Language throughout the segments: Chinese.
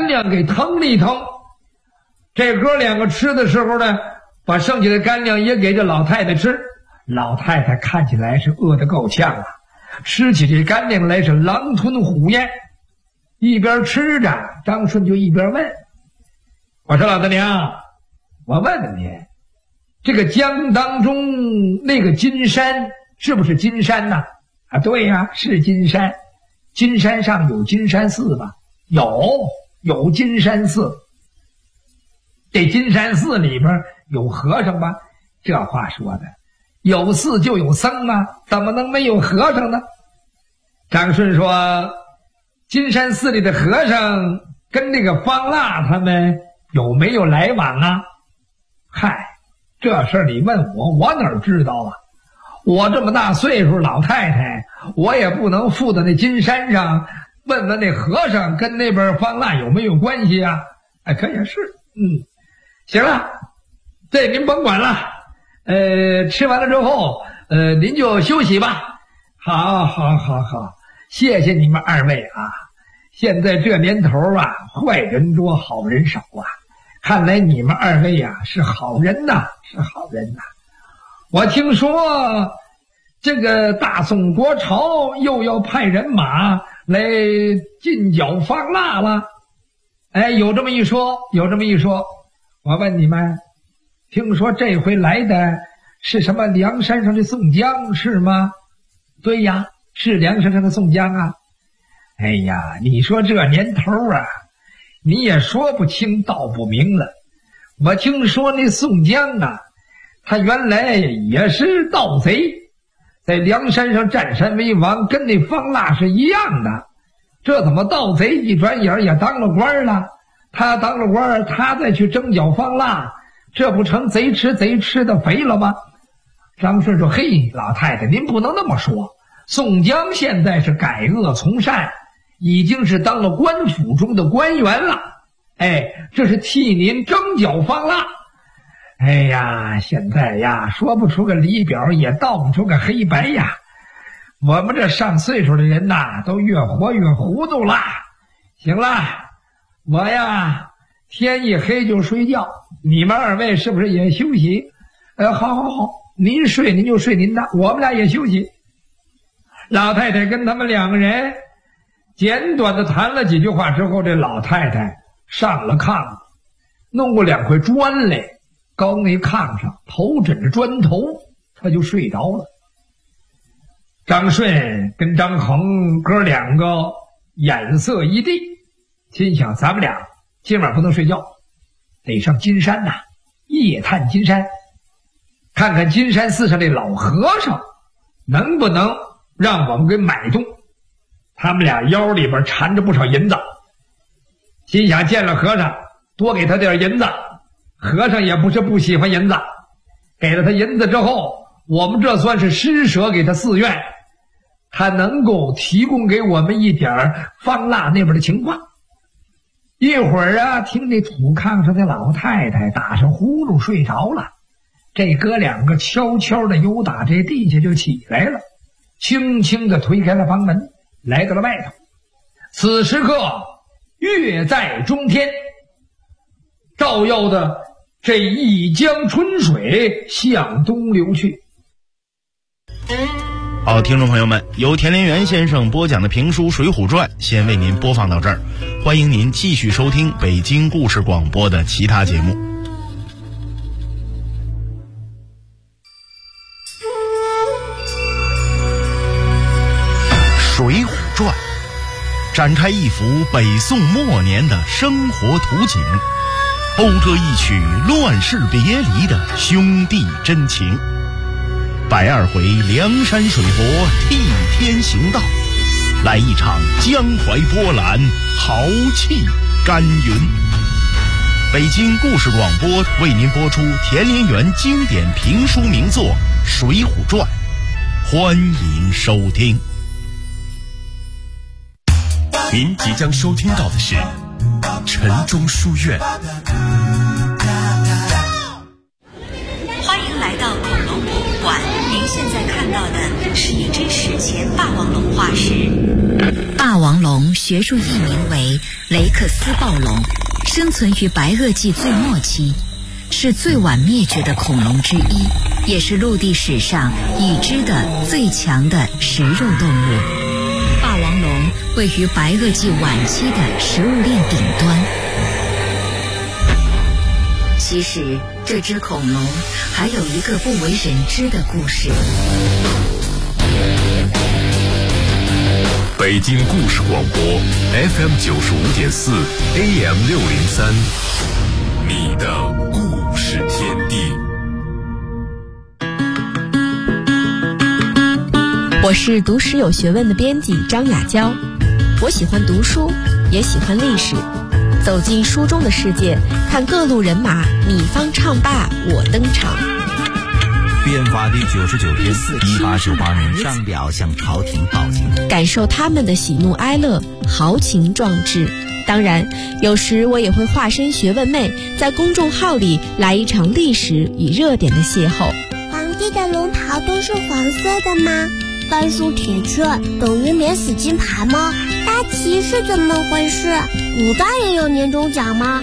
干粮给腾了一腾。这哥两个吃的时候呢，把剩下的干粮也给这老太太吃。老太太看起来是饿得够呛啊，吃起这干粮来是狼吞虎咽。一边吃着，张顺就一边问：“我说老大娘，我问问你，这个江当中那个金山是不是金山呢？”“啊，对呀，是金山。金山上有金山寺吧？”“有金山寺。”“这金山寺里边有和尚吧？”“这话说的，有寺就有僧啊，怎么能没有和尚呢？”张顺说：“金山寺里的和尚跟那个方腊他们有没有来往啊？”“嗨，这事儿你问我哪知道啊？我这么大岁数老太太，我也不能附到那金山上问问那和尚跟那边方腊有没有关系啊。”“哎，可也是。行了，这您甭管了。吃完了之后，您就休息吧。”“好，谢谢你们二位啊！现在这年头啊，坏人多，好人少啊。看来你们二位啊是好人呐，是好人呐。我听说这个大宋国朝又要派人马来进剿方腊了。哎，有这么一说。我问你们，听说这回来的是什么梁山上的宋江是吗？”“对呀，是梁山上的宋江啊。”“哎呀，你说这年头啊，你也说不清道不明了。我听说那宋江啊，他原来也是盗贼，在梁山上占山为王，跟那方腊是一样的。这怎么盗贼一转眼也当了官了？他当了官，他再去征剿方腊，这不成贼吃的肥了吗？”张顺说：“嘿，老太太，您不能那么说。宋江现在是改恶从善，已经是当了官府中的官员了。哎，这是替您征剿方腊。哎呀，现在呀，说不出个里表，也道不出个黑白呀。我们这上岁数的人呐，都越活越糊涂了。行了，我呀，天一黑就睡觉，你们二位是不是也休息？好，您睡您就睡您的，我们俩也休息。”老太太跟他们两个人简短的谈了几句话之后，这老太太上了炕，弄过2块砖来，高那炕上头枕着砖头，她就睡着了。张顺跟张衡哥两个眼色一地，心想咱们俩今晚不能睡觉，得上金山呐，夜探金山，看看金山寺上这老和尚能不能让我们给买动。他们俩腰里边缠着不少银子，心想见了和尚多给他点银子，和尚也不是不喜欢银子，给了他银子之后，我们这算是施舍给他寺院，他能够提供给我们一点方腊那边的情况。一会儿啊，听那土炕上的老太太打上呼噜睡着了，这哥两个悄悄的由打这地下就起来了，轻轻的推开了房门，来到了外头。此时刻月在中天，照耀的这一江春水向东流去。 好，听众朋友们，由田连元先生播讲的评书《水浒传》先为您播放到这儿，欢迎您继续收听北京故事广播的其他节目。《水浒传》展开一幅北宋末年的生活图景，讴歌一曲乱世别离的兄弟真情。102回梁山水泊替天行道，来一场江淮波澜，豪气干云。北京故事广播为您播出田连元经典评书名作《水浒传》，欢迎收听。 您即将收听到的是城中书院。 欢迎来到恐龙博物馆，您现在看到的是一只史前霸王龙化石。霸王龙学术译名为雷克斯暴龙，生存于白垩纪最末期，是最晚灭绝的恐龙之一，也是陆地史上已知的最强的食肉动物。霸王龙位于白垩纪晚期的食物链顶端。其实这只恐龙还有一个不为人知的故事。 北京故事广播 FM 95.4 AM 603，你的故事天地。 我是读史有学问的编辑张雅娇，我喜欢读书，也喜欢历史。走进书中的世界，看各路人马，你方唱罢我登场。 变法第99天，1898年，上表向朝廷报警， 感受他们的喜怒哀乐，豪情壮志。当然，有时我也会化身学问妹，在公众号里来一场历史与热点的邂逅。 皇帝的龙袍都是黄色的吗？甘肃铁券等于免死金牌吗？大旗是怎么回事？古代也有年终奖吗？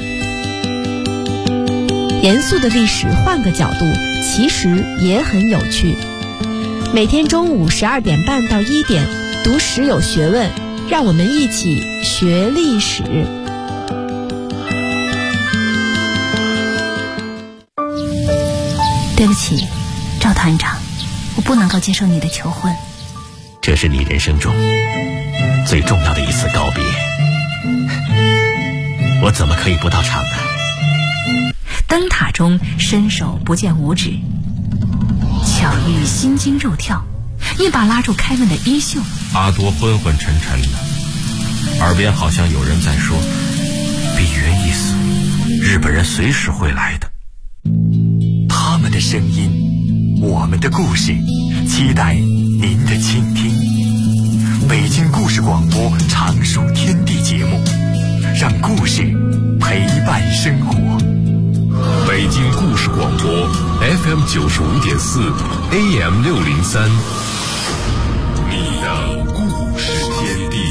严肃的历史换个角度，其实也很有趣。每天中午12点半到1点，读史有学问，让我们一起学历史。 对不起，赵团长，我不能够接受你的求婚。 这是你人生中最重要的一次告别，我怎么可以不到场呢？ 灯塔中伸手不见五指，巧遇心惊肉跳，一把拉住开门的衣袖。 阿多昏昏沉沉的，耳边好像有人在说：“比原意思，日本人随时会来的。” 他们的声音，我们的故事，期待您的倾听。北京故事广播常数天地节目，让故事陪伴生活。 北京故事广播 FM 95.4 AM 603，你的故事天地。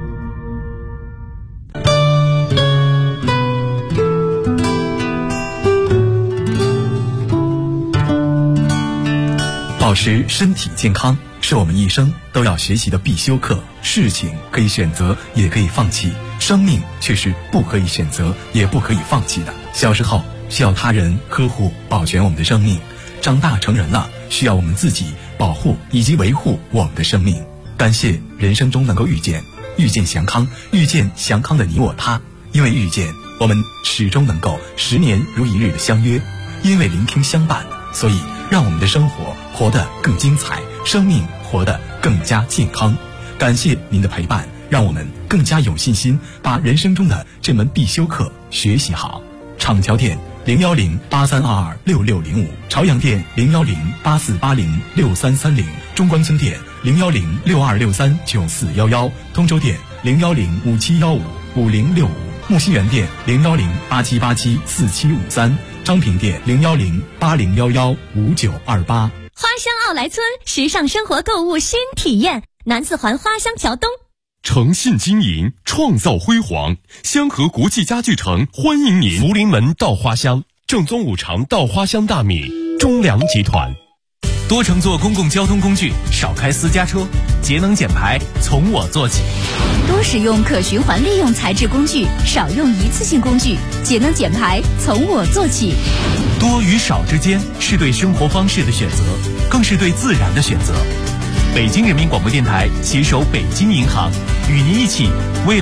保持身体健康是我们一生都要学习的必修课。事情可以选择，也可以放弃，生命却是不可以选择，也不可以放弃的。小时候需要他人呵护保全我们的生命，长大成人了需要我们自己保护以及维护我们的生命。感谢人生中能够遇见祥康，遇见祥康的你我他。因为遇见，我们始终能够10年如一日的相约；因为聆听相伴，所以让我们的生活活得更精彩，生命活得更加健康。感谢您的陪伴，让我们更加有信心把人生中的这门必修课学习好。厂桥店01083226605，朝阳店01084806330，中关村店01062639411，通州店01057155065，木樨园店01087874753，张平店01080115928。 花乡奥莱村，时尚生活购物新体验，南四环花乡桥东。 诚信经营，创造辉煌，香河国际家具城欢迎您。福临门到花乡，正宗五常到花乡大米，中粮集团。 多乘坐公共交通工具，少开私家车，节能减排从我做起。 多使用可循环利用材质工具，少用一次性工具，节能减排从我做起。 多与少之间是对生活方式的选择，更是对自然的选择。北京人民广播电台携手北京银行，与您一起为